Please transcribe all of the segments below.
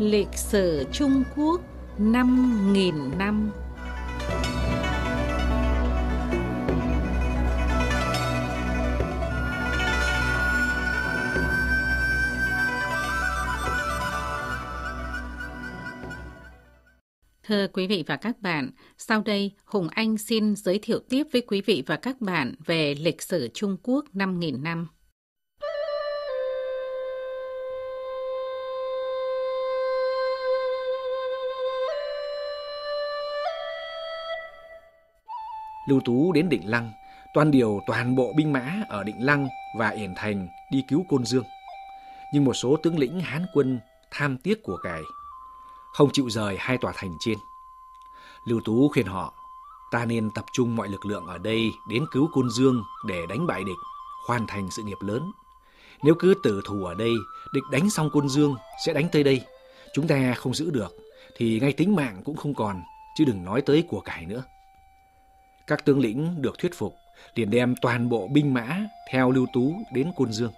Lịch sử Trung Quốc 5.000 năm. Thưa quý vị và các bạn, sau đây Hùng Anh xin giới thiệu tiếp với quý vị và các bạn về lịch sử Trung Quốc 5.000 năm. Lưu Tú đến Định Lăng, toan điều toàn bộ binh mã ở Định Lăng và Yển Thành đi cứu Côn Dương. Nhưng một số tướng lĩnh Hán quân tham tiếc của cải, không chịu rời hai tòa thành trên. Lưu Tú khuyên họ, ta nên tập trung mọi lực lượng ở đây đến cứu Côn Dương để đánh bại địch, hoàn thành sự nghiệp lớn. Nếu cứ tử thủ ở đây, địch đánh xong Côn Dương sẽ đánh tới đây. Chúng ta không giữ được, thì ngay tính mạng cũng không còn, chứ đừng nói tới của cải nữa. Các tướng lĩnh được thuyết phục, liền đem toàn bộ binh mã theo Lưu Tú đến Côn Dương.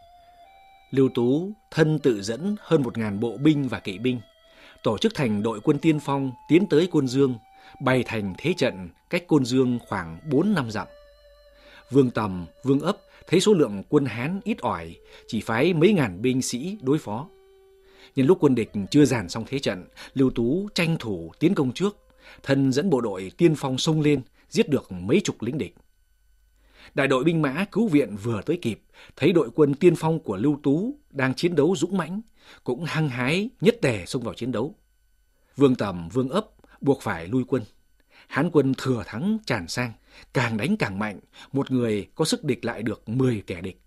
Lưu Tú thân tự dẫn hơn 1.000 bộ binh và kỵ binh, tổ chức thành đội quân tiên phong tiến tới Côn Dương, bày thành thế trận cách Côn Dương khoảng 4-5 dặm. Vương Tầm, Vương Ấp thấy số lượng quân Hán ít ỏi, chỉ phái mấy ngàn binh sĩ đối phó. Nhân lúc quân địch chưa dàn xong thế trận, Lưu Tú tranh thủ tiến công trước, thân dẫn bộ đội tiên phong xông lên, giết được mấy chục lính địch. Đại đội binh mã cứu viện vừa tới kịp, thấy đội quân tiên phong của Lưu Tú đang chiến đấu dũng mãnh, cũng hăng hái nhất tề xông vào chiến đấu. Vương Tầm, Vương Ấp buộc phải lui quân. Hán quân thừa thắng tràn sang, càng đánh càng mạnh, một người có sức địch lại được 10 kẻ địch.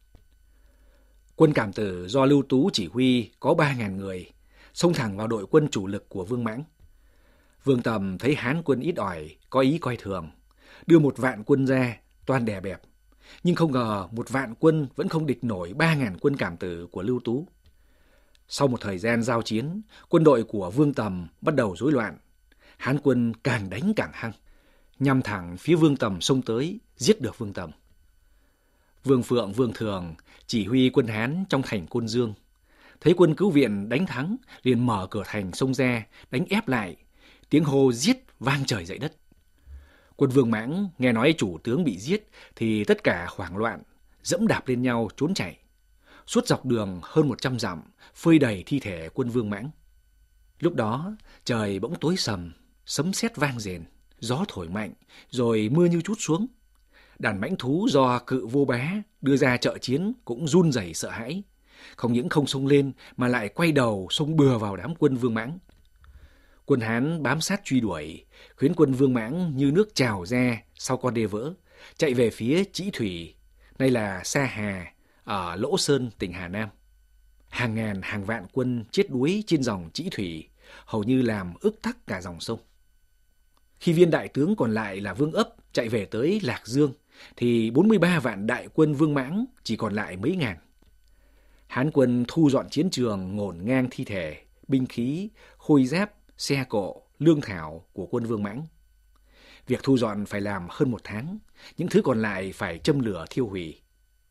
Quân Cảm Tử do Lưu Tú chỉ huy có 3.000 người, xông thẳng vào đội quân chủ lực của Vương Mãng. Vương Tầm thấy Hán quân ít ỏi, có ý coi thường, đưa 1 vạn quân ra, toan đè bẹp. Nhưng không ngờ 1 vạn quân vẫn không địch nổi 3.000 quân Cảm Tử của Lưu Tú. Sau một thời gian giao chiến, quân đội của Vương Tầm bắt đầu rối loạn. Hán quân càng đánh càng hăng, nhằm thẳng phía Vương Tầm xông tới, giết được Vương Tầm. Vương Phượng, Vương Thường chỉ huy quân Hán trong thành Côn Dương. Thấy quân cứu viện đánh thắng, liền mở cửa thành xông ra, đánh ép lại. Tiếng hô giết vang trời dậy đất. Quân Vương Mãng nghe nói chủ tướng bị giết thì tất cả hoảng loạn, dẫm đạp lên nhau trốn chạy. Suốt dọc đường hơn 100 dặm, phơi đầy thi thể quân Vương Mãng. Lúc đó trời bỗng tối sầm, sấm sét vang rền, gió thổi mạnh, rồi mưa như trút xuống. Đàn mãnh thú do Cự Vô Bá đưa ra trợ chiến cũng run rẩy sợ hãi, không những không xông lên mà lại quay đầu xông bừa vào đám quân Vương Mãng. Quân Hán bám sát truy đuổi, khiến quân Vương Mãng như nước trào ra sau con đê vỡ, chạy về phía Trĩ Thủy, nay là Sa Hà, ở Lỗ Sơn, tỉnh Hà Nam. Hàng ngàn hàng vạn quân chết đuối trên dòng Trĩ Thủy, hầu như làm ức tắc cả dòng sông. Khi viên đại tướng còn lại là Vương Ấp chạy về tới Lạc Dương, thì 43 vạn đại quân Vương Mãng chỉ còn lại mấy ngàn. Hán quân thu dọn chiến trường ngổn ngang thi thể, binh khí, khôi giáp, xe cộ, lương thảo của quân Vương Mãng. Việc thu dọn phải làm hơn 1 tháng, những thứ còn lại phải châm lửa thiêu hủy.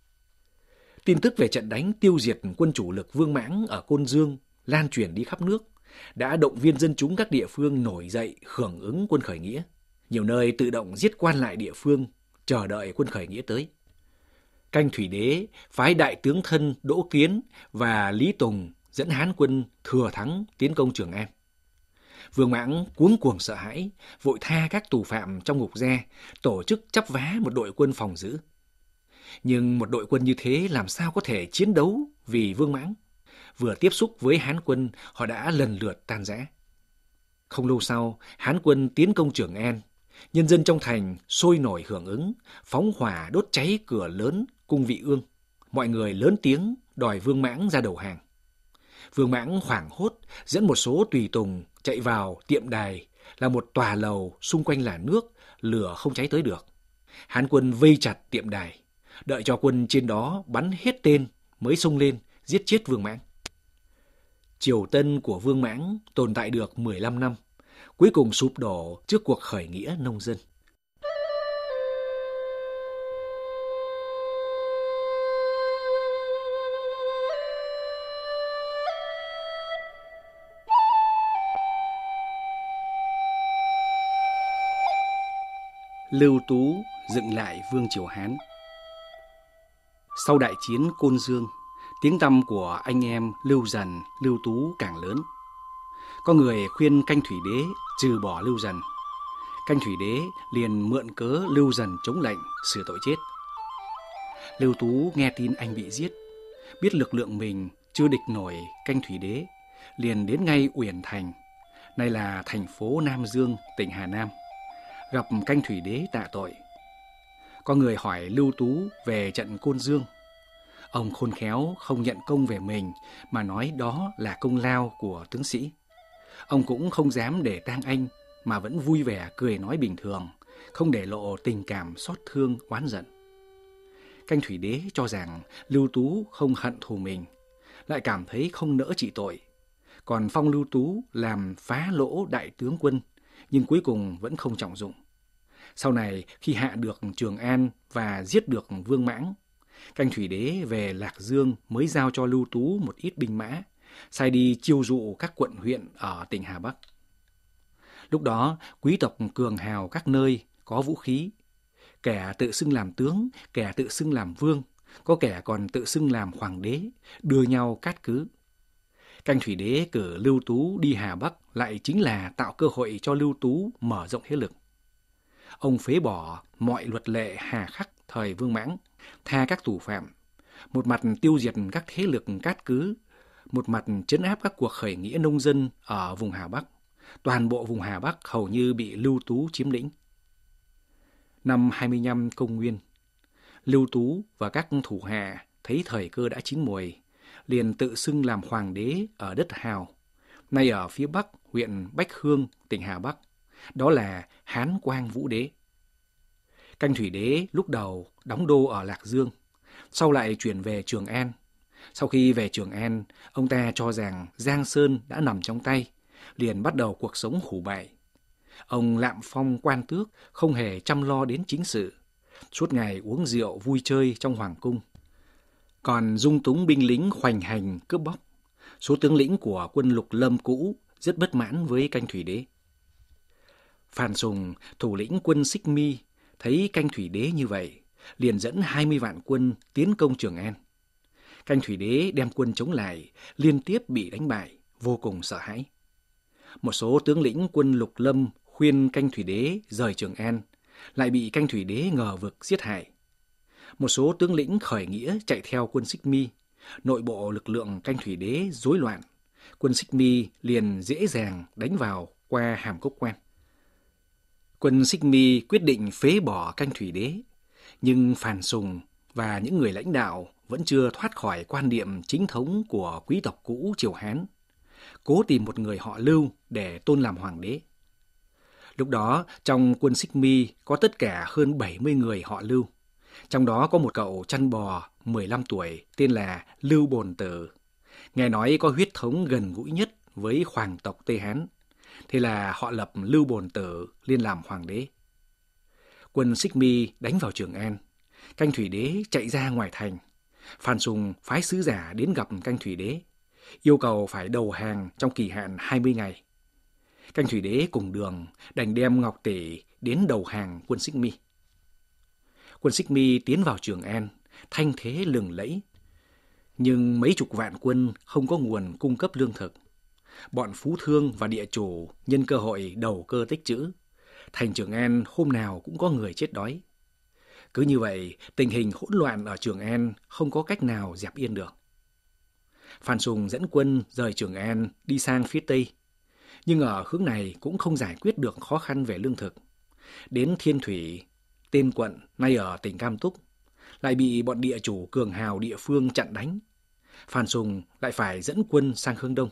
Tin tức về trận đánh tiêu diệt quân chủ lực Vương Mãng ở Côn Dương lan truyền đi khắp nước, đã động viên dân chúng các địa phương nổi dậy hưởng ứng quân khởi nghĩa. Nhiều nơi tự động giết quan lại địa phương, chờ đợi quân khởi nghĩa tới. Canh Thủy Đế phái đại tướng thân Đỗ Kiến và Lý Tùng dẫn Hán quân thừa thắng tiến công Trường An. Vương Mãng cuống cuồng sợ hãi, vội tha các tù phạm trong ngục ra, tổ chức chắp vá một đội quân phòng giữ. Nhưng một đội quân như thế làm sao có thể chiến đấu vì Vương Mãng? Vừa tiếp xúc với Hán quân, họ đã lần lượt tan rã. Không lâu sau, Hán quân tiến công Trường An. Nhân dân trong thành sôi nổi hưởng ứng, phóng hỏa đốt cháy cửa lớn cung Vị Ương. Mọi người lớn tiếng đòi Vương Mãng ra đầu hàng. Vương Mãng hoảng hốt dẫn một số tùy tùng chạy vào tiệm đài, là một tòa lầu xung quanh là nước, lửa không cháy tới được. Hán quân vây chặt tiệm đài, đợi cho quân trên đó bắn hết tên mới xông lên giết chết Vương Mãng. Triều Tân của Vương Mãng tồn tại được 15 năm, cuối cùng sụp đổ trước cuộc khởi nghĩa nông dân. Lưu Tú dựng lại vương triều Hán. Sau đại chiến Côn Dương, tiếng tăm của anh em Lưu Dần, Lưu Tú càng lớn. Có người khuyên Canh Thủy Đế trừ bỏ Lưu Dần. Canh Thủy Đế liền mượn cớ Lưu Dần chống lệnh xử tội chết. Lưu Tú nghe tin anh bị giết, biết lực lượng mình chưa địch nổi Canh Thủy Đế, liền đến ngay Uyển Thành, nay là thành phố Nam Dương, tỉnh Hà Nam, gặp Canh Thủy Đế tạ tội. Có người hỏi Lưu Tú về trận Côn Dương. Ông khôn khéo không nhận công về mình mà nói đó là công lao của tướng sĩ. Ông cũng không dám để tang anh mà vẫn vui vẻ cười nói bình thường, không để lộ tình cảm xót thương oán giận. Canh Thủy Đế cho rằng Lưu Tú không hận thù mình, lại cảm thấy không nỡ trị tội, còn phong Lưu Tú làm phá lỗ đại tướng quân, nhưng cuối cùng vẫn không trọng dụng. Sau này khi hạ được Trường An và giết được Vương Mãng, Canh Thủy Đế về Lạc Dương mới giao cho Lưu Tú một ít binh mã, sai đi chiêu dụ các quận huyện ở tỉnh Hà Bắc. Lúc đó, quý tộc cường hào các nơi có vũ khí, kẻ tự xưng làm tướng, kẻ tự xưng làm vương, có kẻ còn tự xưng làm hoàng đế, đưa nhau cát cứ. Canh Thủy Đế cử Lưu Tú đi Hà Bắc lại chính là tạo cơ hội cho Lưu Tú mở rộng thế lực. Ông phế bỏ mọi luật lệ hà khắc thời Vương Mãng, tha các tù phạm, một mặt tiêu diệt các thế lực cát cứ, một mặt trấn áp các cuộc khởi nghĩa nông dân ở vùng Hà Bắc. Toàn bộ vùng Hà Bắc hầu như bị Lưu Tú chiếm lĩnh. Năm 25 công nguyên, Lưu Tú và các thủ hạ thấy thời cơ đã chín muồi, liền tự xưng làm hoàng đế ở đất Hào, nay ở phía bắc huyện Bách Hương, tỉnh Hà Bắc. Đó là Hán Quang Vũ Đế. Canh Thủy Đế lúc đầu đóng đô ở Lạc Dương, sau lại chuyển về Trường An. Sau khi về Trường An, ông ta cho rằng Giang Sơn đã nằm trong tay, liền bắt đầu cuộc sống hủ bại. Ông lạm phong quan tước, không hề chăm lo đến chính sự, suốt ngày uống rượu vui chơi trong hoàng cung. Còn dung túng binh lính hoành hành cướp bóc. Số tướng lĩnh của quân Lục Lâm cũ rất bất mãn với Canh Thủy Đế. Phan Sùng, thủ lĩnh quân Xích Mi, thấy Canh Thủy Đế như vậy, liền dẫn 20 vạn quân tiến công Trường An. Canh Thủy Đế đem quân chống lại, liên tiếp bị đánh bại, vô cùng sợ hãi. Một số tướng lĩnh quân Lục Lâm khuyên Canh Thủy Đế rời Trường An, lại bị Canh Thủy Đế ngờ vực giết hại. Một số tướng lĩnh khởi nghĩa chạy theo quân Xích Mi, nội bộ lực lượng Canh Thủy Đế rối loạn, quân Xích Mi liền dễ dàng đánh vào qua Hàm Cốc Quan. Quân Xích Mi quyết định phế bỏ Canh Thủy Đế, nhưng Phan Sùng và những người lãnh đạo vẫn chưa thoát khỏi quan niệm chính thống của quý tộc cũ triều Hán, cố tìm một người họ Lưu để tôn làm hoàng đế. Lúc đó, trong quân Xích Mi có tất cả hơn 70 người họ Lưu. Trong đó có một cậu chăn bò 15 tuổi tên là Lưu Bồn Tử. Nghe nói có huyết thống gần gũi nhất với hoàng tộc Tây Hán. Thế là họ lập Lưu Bồn Tử lên làm hoàng đế. Quân Xích Mi đánh vào Trường An. Canh Thủy Đế chạy ra ngoài thành. Phan Sùng phái sứ giả đến gặp Canh Thủy Đế, yêu cầu phải đầu hàng trong kỳ hạn 20 ngày. Canh Thủy Đế cùng đường đành đem ngọc tỷ đến đầu hàng quân Xích Mi. Quân Xích Mi tiến vào Trường An, thanh thế lừng lẫy. Nhưng mấy chục vạn quân không có nguồn cung cấp lương thực. Bọn phú thương và địa chủ nhân cơ hội đầu cơ tích trữ. Thành Trường An hôm nào cũng có người chết đói. Cứ như vậy, tình hình hỗn loạn ở Trường An không có cách nào dẹp yên được. Phan Sùng dẫn quân rời Trường An đi sang phía Tây. Nhưng ở hướng này cũng không giải quyết được khó khăn về lương thực. Đến Thiên Thủy, tên quận nay ở tỉnh Cam Túc, lại bị bọn địa chủ cường hào địa phương chặn đánh. Phan Sùng lại phải dẫn quân sang hướng Đông.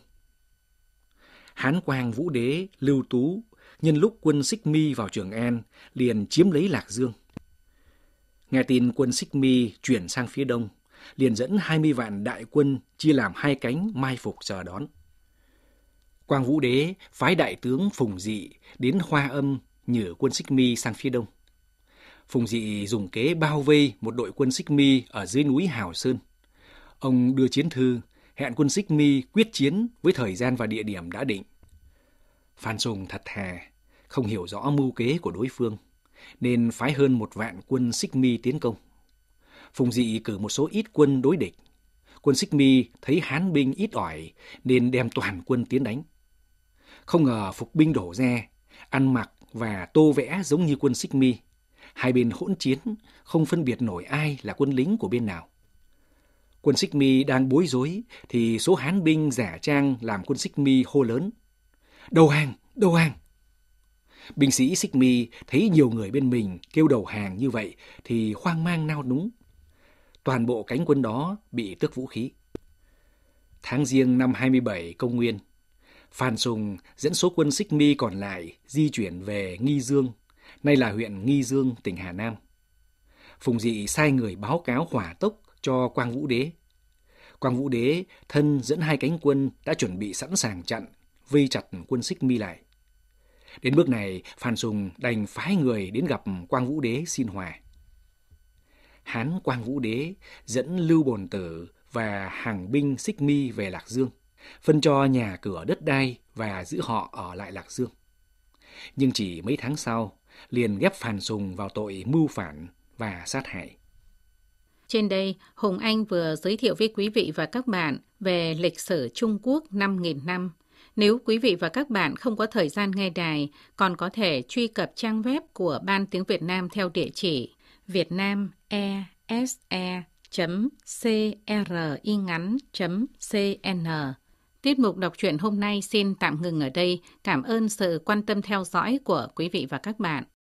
Hán Quang Vũ Đế Lưu Tú nhân lúc quân Xích Mi vào Trường An liền chiếm lấy Lạc Dương. Nghe tin quân Xích Mi chuyển sang phía Đông, liền dẫn 20 vạn đại quân chia làm hai cánh mai phục chờ đón. Quang Vũ Đế phái đại tướng Phùng Dị đến Hoa Âm nhử quân Xích Mi sang phía Đông. Phùng Dị dùng kế bao vây một đội quân Xích Mi ở dưới núi Hào Sơn. Ông đưa chiến thư hẹn quân Xích Mi quyết chiến với thời gian và địa điểm đã định. Phan Sùng thật thà, không hiểu rõ mưu kế của đối phương, nên phái hơn 1 vạn quân Xích My tiến công. Phùng Dị cử một số ít quân đối địch. Quân Xích My thấy Hán binh ít ỏi nên đem toàn quân tiến đánh. Không ngờ phục binh đổ ra, ăn mặc và tô vẽ giống như quân Xích My. Hai bên hỗn chiến, không phân biệt nổi ai là quân lính của bên nào. Quân Xích My đang bối rối thì số Hán binh giả trang làm quân Xích My hô lớn: "Đầu hàng, đầu hàng!" Binh sĩ Xích My thấy nhiều người bên mình kêu đầu hàng như vậy thì hoang mang nao núng. Toàn bộ cánh quân đó bị tước vũ khí. Tháng Giêng năm 27 công nguyên, Phan Sùng dẫn số quân Xích My còn lại di chuyển về Nghi Dương, nay là huyện Nghi Dương, tỉnh Hà Nam. Phùng Dị sai người báo cáo hỏa tốc cho Quang Vũ Đế. Quang Vũ Đế thân dẫn 2 cánh quân đã chuẩn bị sẵn sàng chặn, vây chặt quân Xích My lại. Đến bước này, Phan Sùng đành phái người đến gặp Quang Vũ Đế xin hòa. Hán Quang Vũ Đế dẫn Lưu Bồn Tử và hàng binh Xích My về Lạc Dương, phân cho nhà cửa đất đai và giữ họ ở lại Lạc Dương. Nhưng chỉ mấy tháng sau, liền ghép Phan Sùng vào tội mưu phản và sát hại. Trên đây, Hùng Anh vừa giới thiệu với quý vị và các bạn về lịch sử Trung Quốc 5.000 năm. Nếu quý vị và các bạn không có thời gian nghe đài, còn có thể truy cập trang web của Ban Tiếng Việt Nam theo địa chỉ vietnamese.cringắn.cn. Tiết mục đọc truyện hôm nay xin tạm ngừng ở đây. Cảm ơn sự quan tâm theo dõi của quý vị và các bạn.